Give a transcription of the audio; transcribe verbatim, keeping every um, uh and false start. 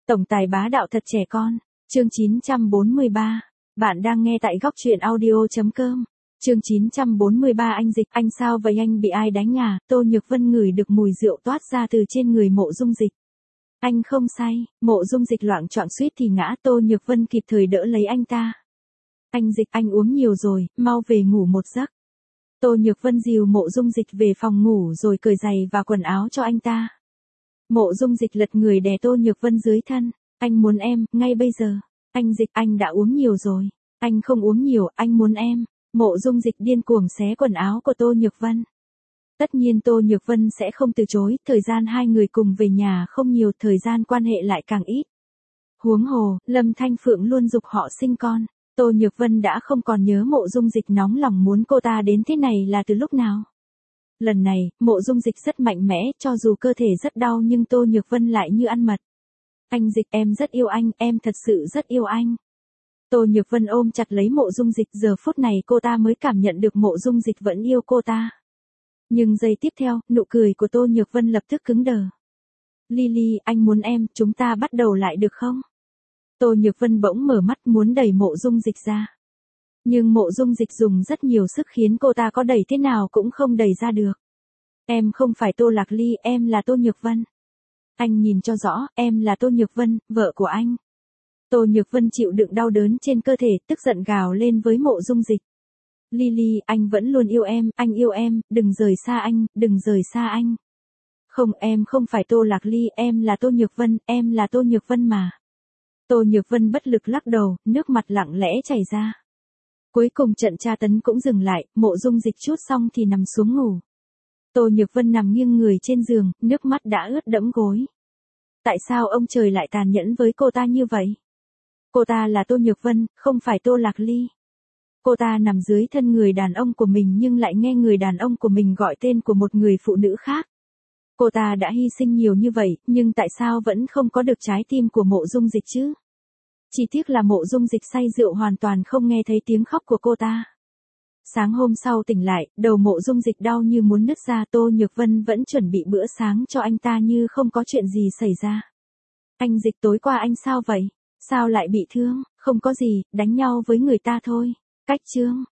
Tổng tài bá đạo thật trẻ con. Chương chín trăm bốn mươi ba. Bạn đang nghe tại góc truyện audio chấm com. Chương chín trăm bốn mươi ba. Anh Dịch, anh sao vậy, anh bị ai đánh à? Tô Nhược Vân ngửi được mùi rượu toát ra từ trên người Mộ Dung Dịch. Anh không say. Mộ Dung Dịch loạng choạng suýt thì ngã. Tô Nhược Vân kịp thời đỡ lấy anh ta. Anh Dịch, anh uống nhiều rồi, mau về ngủ một giấc. Tô Nhược Vân dìu Mộ Dung Dịch về phòng ngủ rồi cởi giày và quần áo cho anh ta. Mộ Dung Dịch lật người đè Tô Nhược Vân dưới thân. Anh muốn em, ngay bây giờ. Anh Dịch, anh đã uống nhiều rồi. Anh không uống nhiều, anh muốn em. Mộ Dung Dịch điên cuồng xé quần áo của Tô Nhược Vân. Tất nhiên Tô Nhược Vân sẽ không từ chối, thời gian hai người cùng về nhà không nhiều, thời gian quan hệ lại càng ít. Huống hồ, Lâm Thanh Phượng luôn giục họ sinh con. Tô Nhược Vân đã không còn nhớ Mộ Dung Dịch nóng lòng muốn cô ta đến thế này là từ lúc nào. Lần này, Mộ Dung Dịch rất mạnh mẽ, cho dù cơ thể rất đau nhưng Tô Nhược Vân lại như ăn mật. Anh Dịch, em rất yêu anh, em thật sự rất yêu anh. Tô Nhược Vân ôm chặt lấy Mộ Dung Dịch, giờ phút này cô ta mới cảm nhận được Mộ Dung Dịch vẫn yêu cô ta. Nhưng giây tiếp theo, nụ cười của Tô Nhược Vân lập tức cứng đờ. Lily, anh muốn em, chúng ta bắt đầu lại được không? Tô Nhược Vân bỗng mở mắt muốn đẩy Mộ Dung Dịch ra. Nhưng Mộ Dung Dịch dùng rất nhiều sức khiến cô ta có đẩy thế nào cũng không đẩy ra được. Em không phải Tô Lạc Ly, em là Tô Nhược Vân. Anh nhìn cho rõ, em là Tô Nhược Vân, vợ của anh. Tô Nhược Vân chịu đựng đau đớn trên cơ thể, tức giận gào lên với Mộ Dung Dịch. Lily, anh vẫn luôn yêu em, anh yêu em, đừng rời xa anh, đừng rời xa anh. Không, em không phải Tô Lạc Ly, em là Tô Nhược Vân, em là Tô Nhược Vân mà. Tô Nhược Vân bất lực lắc đầu, nước mặt lặng lẽ chảy ra. Cuối cùng trận tra tấn cũng dừng lại, Mộ Dung Dịch chút xong thì nằm xuống ngủ. Tô Nhược Vân nằm nghiêng người trên giường, nước mắt đã ướt đẫm gối. Tại sao ông trời lại tàn nhẫn với cô ta như vậy? Cô ta là Tô Nhược Vân, không phải Tô Lạc Ly. Cô ta nằm dưới thân người đàn ông của mình nhưng lại nghe người đàn ông của mình gọi tên của một người phụ nữ khác. Cô ta đã hy sinh nhiều như vậy, nhưng tại sao vẫn không có được trái tim của Mộ Dung Dịch chứ? Chỉ tiếc là Mộ Dung Dịch say rượu hoàn toàn không nghe thấy tiếng khóc của cô ta. Sáng hôm sau tỉnh lại, đầu Mộ Dung Dịch đau như muốn nứt ra. Tô Nhược Vân vẫn chuẩn bị bữa sáng cho anh ta như không có chuyện gì xảy ra. Anh Dịch, tối qua anh sao vậy? Sao lại bị thương? Không có gì, đánh nhau với người ta thôi. Cách chương.